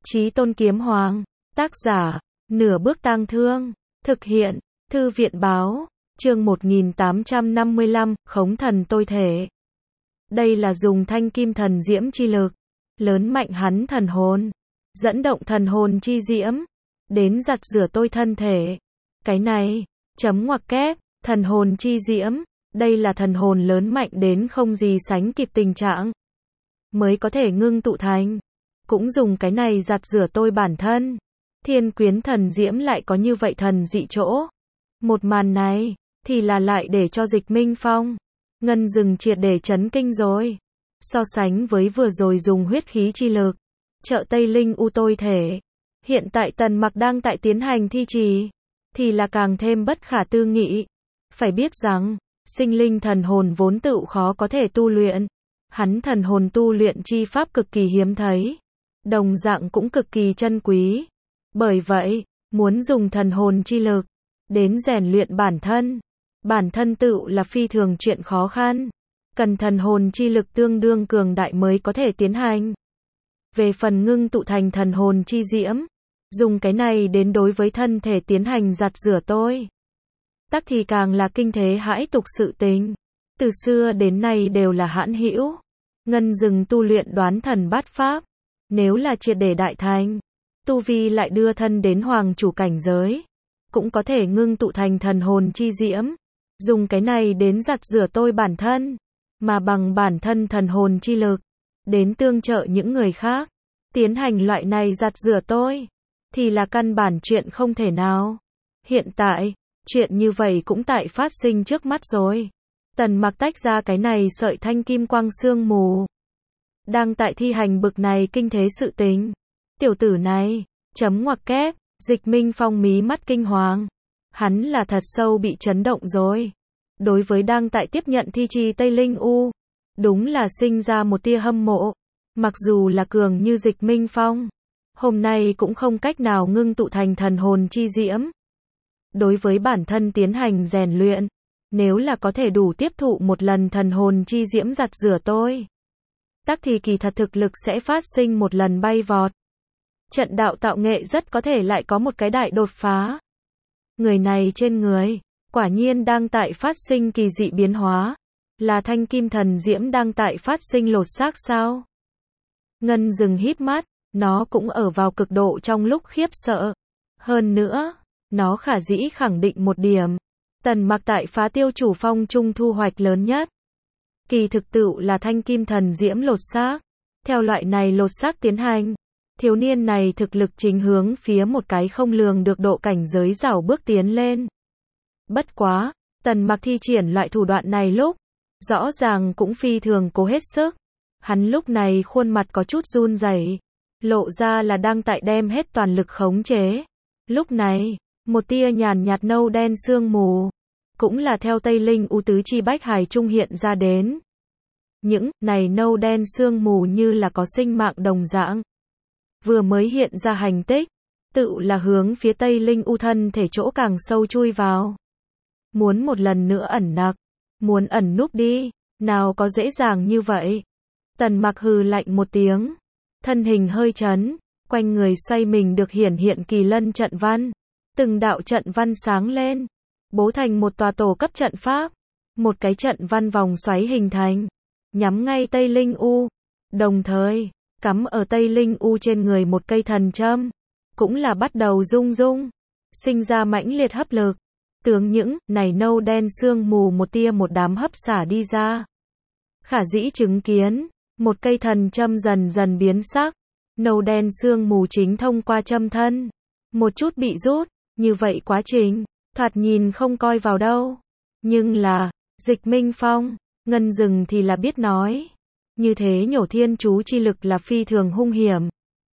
Chí Tôn Kiếm Hoàng. Tác giả, Nửa Bước Tang Thương. Thực hiện, Thư viện Báo. Chương 1855, Khống Thần Tôi Thể. Đây là dùng thanh kim thần diễm chi lực, lớn mạnh hắn thần hồn, dẫn động thần hồn chi diễm, đến giặt rửa tôi thân thể. Cái này, chấm ngoặc kép, thần hồn chi diễm, đây là thần hồn lớn mạnh đến không gì sánh kịp tình trạng, mới có thể ngưng tụ thành. Cũng dùng cái này giặt rửa tôi bản thân. Thiên Quyến thần diễm lại có như vậy thần dị chỗ. Một màn này, thì là lại để cho Dịch Minh Phong, Ngân Dừng triệt để chấn kinh rồi. So sánh với vừa rồi dùng huyết khí chi lực, trợ Tây Linh U tôi thể. Hiện tại Tần Mặc đang tại tiến hành thi trì, thì là càng thêm bất khả tư nghị. Phải biết rằng, sinh linh thần hồn vốn tự khó có thể tu luyện. Hắn thần hồn tu luyện chi pháp cực kỳ hiếm thấy, đồng dạng cũng cực kỳ chân quý. Bởi vậy, muốn dùng thần hồn chi lực đến rèn luyện bản thân tự là phi thường chuyện khó khăn, cần thần hồn chi lực tương đương cường đại mới có thể tiến hành. Về phần ngưng tụ thành thần hồn chi diễm, dùng cái này đến đối với thân thể tiến hành giặt rửa tôi, tắc thì càng là kinh thế hãi tục sự tình. Từ xưa đến nay đều là hãn hữu. Ngân Dừng tu luyện đoán thần bát pháp, nếu là triệt để đại thành, tu vi lại đưa thân đến hoàng chủ cảnh giới, cũng có thể ngưng tụ thành thần hồn chi diễm, dùng cái này đến giặt rửa tôi bản thân, mà bằng bản thân thần hồn chi lực, đến tương trợ những người khác, tiến hành loại này giặt rửa tôi, thì là căn bản chuyện không thể nào. Hiện tại, chuyện như vậy cũng tại phát sinh trước mắt rồi. Tần Mặc tách ra cái này sợi thanh kim quang sương mù, đang tại thi hành bực này kinh thế sự tình. Tiểu tử này, chấm ngoặc kép, Dịch Minh Phong mí mắt kinh hoàng. Hắn là thật sâu bị chấn động rồi. Đối với đang tại tiếp nhận thi trì Tây Linh U, đúng là sinh ra một tia hâm mộ. Mặc dù là cường như Dịch Minh Phong, hôm nay cũng không cách nào ngưng tụ thành thần hồn chi diễm. Đối với bản thân tiến hành rèn luyện, nếu là có thể đủ tiếp thụ một lần thần hồn chi diễm giặt rửa tôi, tắc thì kỳ thật thực lực sẽ phát sinh một lần bay vọt. Trận đạo tạo nghệ rất có thể lại có một cái đại đột phá. Người này trên người, quả nhiên đang tại phát sinh kỳ dị biến hóa. Là thanh kim thần diễm đang tại phát sinh lột xác sao? Ngân Dừng híp mắt, nó cũng ở vào cực độ trong lúc khiếp sợ. Hơn nữa, nó khả dĩ khẳng định một điểm. Tần Mặc tại Phá Tiêu Chủ Phong trung thu hoạch lớn nhất, kỳ thực tựu là thanh kim thần diễm lột xác. Theo loại này lột xác tiến hành, thiếu niên này thực lực chính hướng phía một cái không lường được độ cảnh giới rảo bước tiến lên. Bất quá, Tần Mặc thi triển loại thủ đoạn này lúc, rõ ràng cũng phi thường cố hết sức. Hắn lúc này khuôn mặt có chút run rẩy, lộ ra là đang tại đem hết toàn lực khống chế. Lúc này, một tia nhàn nhạt nâu đen sương mù, cũng là theo Tây Linh U tứ chi bách hải trung hiện ra đến. Những này nâu đen sương mù như là có sinh mạng đồng dạng, vừa mới hiện ra hành tích, tự là hướng phía Tây Linh U thân thể chỗ càng sâu chui vào. Muốn một lần nữa ẩn nặc, muốn ẩn núp đi, nào có dễ dàng như vậy. Tần Mặc hừ lạnh một tiếng, thân hình hơi chấn, quanh người xoay mình được hiển hiện kỳ lân trận văn. Từng đạo trận văn sáng lên, bố thành một tòa tổ cấp trận pháp. Một cái trận văn vòng xoáy hình thành, nhắm ngay Tây Linh U. Đồng thời, cắm ở Tây Linh U trên người một cây thần châm, cũng là bắt đầu rung rung, sinh ra mãnh liệt hấp lực. Tướng những này nâu đen sương mù một tia một đám hấp xả đi ra. Khả dĩ chứng kiến, một cây thần châm dần dần biến sắc, nâu đen sương mù chính thông qua châm thân, một chút bị rút. Như vậy quá trình, thoạt nhìn không coi vào đâu. Nhưng là, Dịch Minh Phong, Ngân Dừng thì là biết nói. Như thế nhổ thiên chú chi lực là phi thường hung hiểm.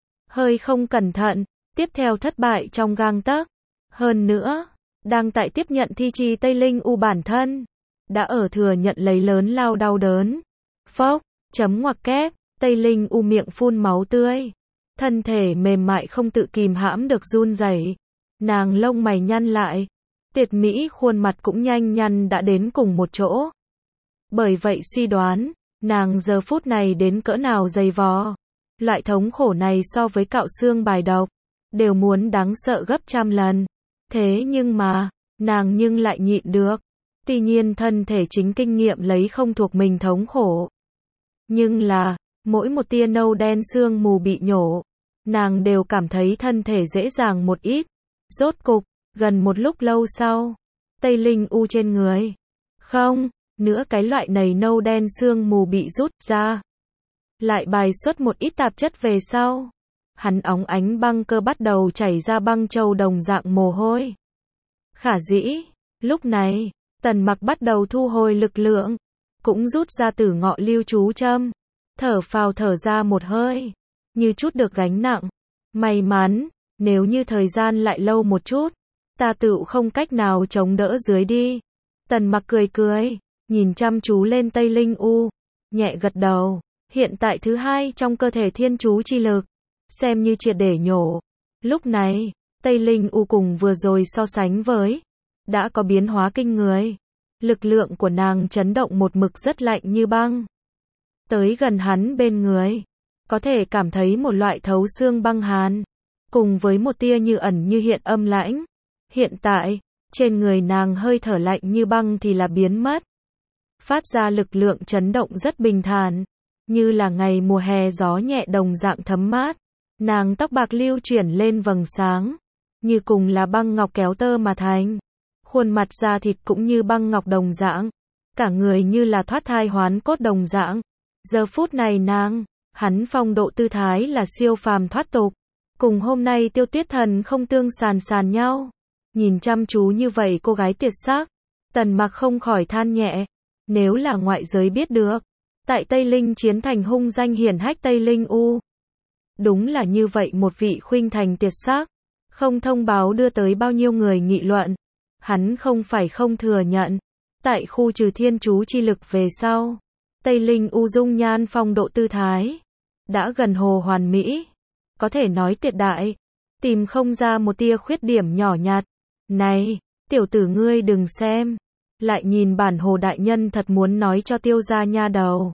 Hơi không cẩn thận, tiếp theo thất bại trong gang tấc. Hơn nữa, đang tại tiếp nhận thi trì Tây Linh U bản thân, đã ở thừa nhận lấy lớn lao đau đớn. Phốc, chấm ngoặc kép, Tây Linh U miệng phun máu tươi. Thân thể mềm mại không tự kìm hãm được run rẩy. Nàng lông mày nhăn lại, tuyệt mỹ khuôn mặt cũng nhanh nhăn đã đến cùng một chỗ. Bởi vậy suy đoán, nàng giờ phút này đến cỡ nào dày vò. Loại thống khổ này so với cạo xương bài độc, đều muốn đáng sợ gấp trăm lần. Thế nhưng mà, nàng nhưng lại nhịn được. Tuy nhiên thân thể chính kinh nghiệm lấy không thuộc mình thống khổ. Nhưng là, mỗi một tia nâu đen sương mù bị nhổ, nàng đều cảm thấy thân thể dễ dàng một ít. Rốt cục, gần một lúc lâu sau, tây linh u trên người. Không, nữa cái loại này nâu đen sương mù bị rút ra. Lại bài xuất một ít tạp chất về sau. Hắn óng ánh băng cơ bắt đầu chảy ra băng châu đồng dạng mồ hôi. Khả dĩ, lúc này, Tần Mặc bắt đầu thu hồi lực lượng, cũng rút ra Tử Ngọ lưu chú châm, thở phào thở ra một hơi, như chút được gánh nặng. May mắn, nếu như thời gian lại lâu một chút, ta tựu không cách nào chống đỡ dưới đi. Tần Mặc cười cười, nhìn chăm chú lên Tây Linh U, nhẹ gật đầu. Hiện tại thứ hai trong cơ thể thiên chú chi lực, xem như triệt để nhổ. Lúc này, Tây Linh U cùng vừa rồi so sánh với, đã có biến hóa kinh người. Lực lượng của nàng chấn động một mực rất lạnh như băng. Tới gần hắn bên người, có thể cảm thấy một loại thấu xương băng hàn, cùng với một tia như ẩn như hiện âm lãnh. Hiện tại, trên người nàng hơi thở lạnh như băng thì là biến mất. Phát ra lực lượng chấn động rất bình thản, như là ngày mùa hè gió nhẹ đồng dạng thấm mát. Nàng tóc bạc lưu chuyển lên vầng sáng, như cùng là băng ngọc kéo tơ mà thành. Khuôn mặt da thịt cũng như băng ngọc đồng dạng, cả người như là thoát thai hoán cốt đồng dạng. Giờ phút này hắn phong độ tư thái là siêu phàm thoát tục, cùng hôm nay Tiêu Tuyết Thần không tương sàn nhau. Nhìn chăm chú như vậy cô gái tuyệt sắc, Tần Mặc không khỏi than nhẹ, nếu là ngoại giới biết được, tại Tây Linh chiến thành hung danh hiển hách Tây Linh U. Đúng là như vậy một vị khuynh thành tuyệt sắc, không thông báo đưa tới bao nhiêu người nghị luận. Hắn không phải không thừa nhận, tại khu trừ thiên chú chi lực về sau, Tây Linh U dung nhan phong độ tư thái, đã gần hồ hoàn mỹ, có thể nói tuyệt đại, tìm không ra một tia khuyết điểm nhỏ nhặt. Này, tiểu tử ngươi đừng xem, lại nhìn bản hồ đại nhân thật muốn nói cho Tiêu gia nha đầu.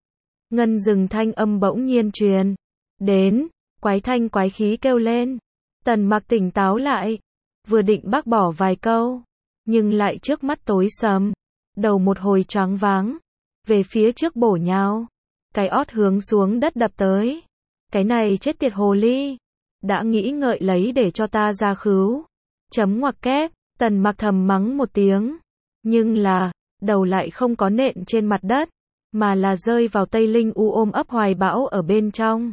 Ngân rừng thanh âm bỗng nhiên truyền đến, quái thanh quái khí kêu lên. Tần Mặc tỉnh táo lại, vừa định bác bỏ vài câu, nhưng lại trước mắt tối sầm, đầu một hồi choáng váng, về phía trước bổ nhào, cái ót hướng xuống đất đập tới. Cái này chết tiệt hồ ly, đã nghĩ ngợi lấy để cho ta ra khứu. Chấm ngoặc kép, Tần Mặc thầm mắng một tiếng, nhưng là, đầu lại không có nện trên mặt đất, mà là rơi vào Tây Linh U ôm ấp hoài bão ở bên trong.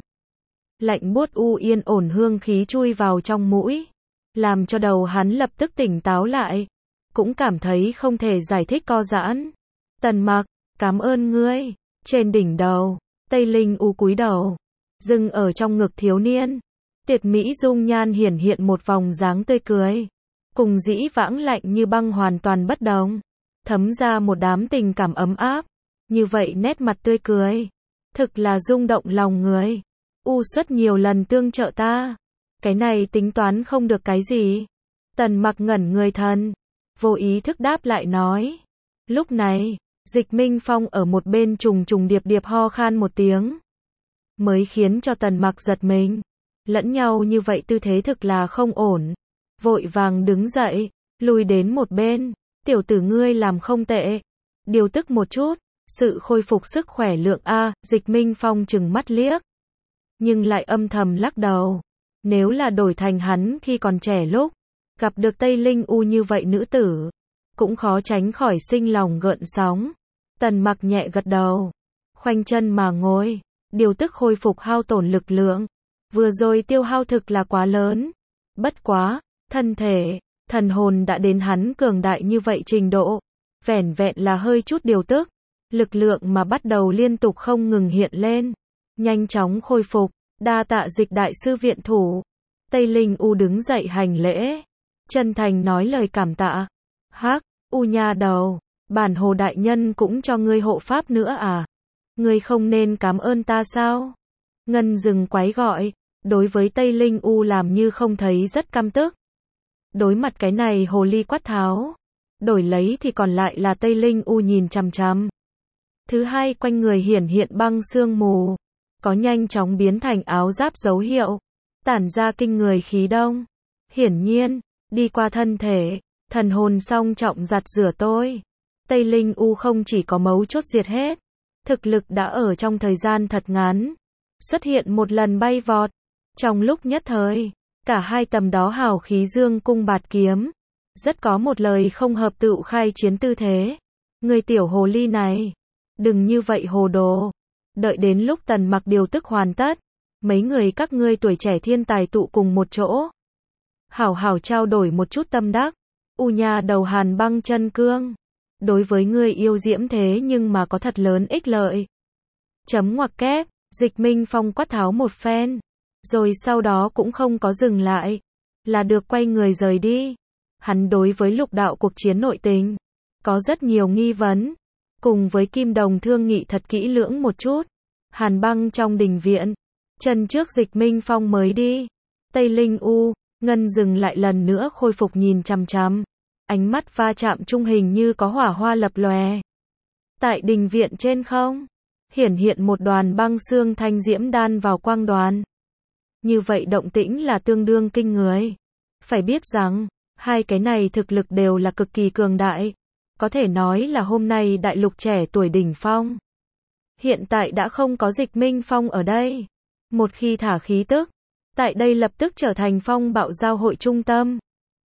Lạnh buốt u yên ổn hương khí chui vào trong mũi, làm cho đầu hắn lập tức tỉnh táo lại, cũng cảm thấy không thể giải thích co giãn. Tần Mặc, cảm ơn ngươi. Trên đỉnh đầu, Tây Linh U cúi đầu, dừng ở trong ngực thiếu niên. Tuyệt mỹ dung nhan hiển hiện một vòng dáng tươi cười, cùng dĩ vãng lạnh như băng hoàn toàn bất đồng, thấm ra một đám tình cảm ấm áp. Như vậy nét mặt tươi cười, thực là rung động lòng người. U xuất nhiều lần tương trợ ta, cái này tính toán không được cái gì. Tần Mặc ngẩn người thần, vô ý thức đáp lại nói. Lúc này, Dịch Minh Phong ở một bên trùng trùng điệp điệp ho khan một tiếng, mới khiến cho Tần Mặc giật mình. Lẫn nhau như vậy tư thế thực là không ổn. Vội vàng đứng dậy, lùi đến một bên. Tiểu tử ngươi làm không tệ, điều tức một chút, sự khôi phục sức khỏe lượng A. Dịch Minh Phong chừng mắt liếc, nhưng lại âm thầm lắc đầu. Nếu là đổi thành hắn khi còn trẻ lúc, gặp được Tây Linh U như vậy nữ tử, cũng khó tránh khỏi sinh lòng gợn sóng. Tần Mặc nhẹ gật đầu, khoanh chân mà ngồi, điều tức khôi phục hao tổn lực lượng. Vừa rồi tiêu hao thực là quá lớn. Bất quá, thân thể, thần hồn đã đến hắn cường đại như vậy trình độ. Vẻn vẹn là hơi chút điều tức, lực lượng mà bắt đầu liên tục không ngừng hiện lên, nhanh chóng khôi phục. Đa tạ Dịch đại sư viện thủ. Tây Linh U đứng dậy hành lễ, chân thành nói lời cảm tạ. Hắc, U nha đầu, bản hồ đại nhân cũng cho ngươi hộ pháp nữa à? Ngươi không nên cảm ơn ta sao? Ngân rừng quái gọi, đối với Tây Linh U làm như không thấy rất căm tức. Đối mặt cái này hồ ly quát tháo, đổi lấy thì còn lại là Tây Linh U nhìn chằm chằm. Thứ hai quanh người hiển hiện băng sương mù, có nhanh chóng biến thành áo giáp dấu hiệu, tản ra kinh người khí đông. Hiển nhiên, đi qua thân thể, thần hồn song trọng giặt rửa tôi. Tây Linh U không chỉ có mấu chốt diệt hết, thực lực đã ở trong thời gian thật ngắn, xuất hiện một lần bay vọt. Trong lúc nhất thời, cả hai tầm đó hào khí dương cung bạt kiếm, rất có một lời không hợp tựu khai chiến tư thế. Người tiểu hồ ly này, đừng như vậy hồ đồ. Đợi đến lúc Tần Mặc điều tức hoàn tất, mấy người các ngươi tuổi trẻ thiên tài tụ cùng một chỗ, hảo hảo trao đổi một chút tâm đắc. U nha đầu Hàn Băng chân cương, đối với ngươi yêu diễm thế nhưng mà có thật lớn ích lợi. Chấm ngoặc kép, Dịch Minh Phong quát tháo một phen, rồi sau đó cũng không có dừng lại, là được quay người rời đi. Hắn đối với lục đạo cuộc chiến nội tình có rất nhiều nghi vấn, cùng với Kim Đồng thương nghị thật kỹ lưỡng một chút. Hàn Băng trong đình viện, chân trước Dịch Minh Phong mới đi, Tây Linh U, Ngân dừng lại lần nữa khôi phục nhìn chằm chằm, ánh mắt va chạm trung hình như có hỏa hoa lập lòe. Tại đình viện trên không, hiển hiện một đoàn băng xương thanh diễm đan vào quang đoàn. Như vậy động tĩnh là tương đương kinh người. Phải biết rằng, hai cái này thực lực đều là cực kỳ cường đại. Có thể nói là hôm nay đại lục trẻ tuổi đỉnh phong. Hiện tại đã không có Dịch Minh Phong ở đây. Một khi thả khí tức, tại đây lập tức trở thành phong bạo giao hội trung tâm.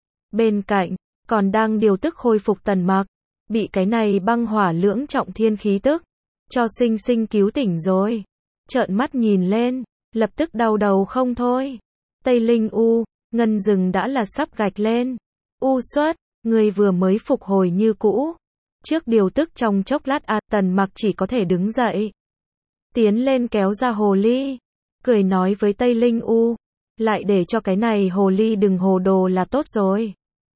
Bên cạnh, còn đang điều tức khôi phục Tần Mặc, bị cái này băng hỏa lưỡng trọng thiên khí tức cho sinh sinh cứu tỉnh rồi. Trợn mắt nhìn lên, lập tức đau đầu không thôi. Tây Linh U, Ngân rừng đã là sắp gạch lên. U xuất, người vừa mới phục hồi như cũ. Trước điều tức trong chốc lát Tần Mặc chỉ có thể đứng dậy, tiến lên kéo ra hồ ly, cười nói với Tây Linh U, lại để cho cái này hồ ly đừng hồ đồ là tốt rồi.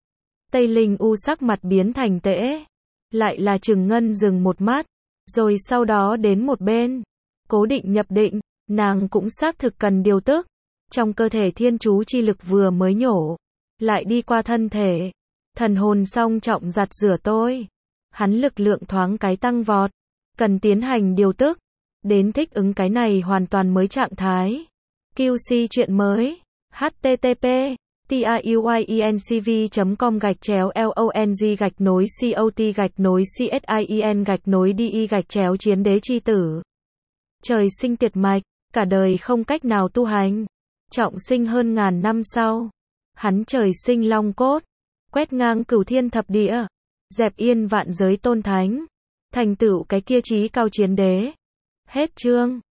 Tây Linh U sắc mặt biến thành tễ, lại là trừng Ngân dừng một mắt, rồi sau đó đến một bên, cố định nhập định, nàng cũng xác thực cần điều tức. Trong cơ thể thiên chú chi lực vừa mới nhổ, lại đi qua thân thể, thần hồn song trọng giặt rửa tôi. Hắn lực lượng thoáng cái tăng vọt, cần tiến hành điều tức, đến thích ứng cái này hoàn toàn mới trạng thái. QC chuyện mới, http tiuyeng.com/long-cot-csin-di-chiến đế chi tử. Trời sinh tiệt mạch, cả đời không cách nào tu hành, trọng sinh hơn ngàn năm sau, hắn trời sinh long cốt, quét ngang cửu thiên thập địa, dẹp yên vạn giới tôn thánh, thành tựu cái kia chí cao chiến đế. Hết chương.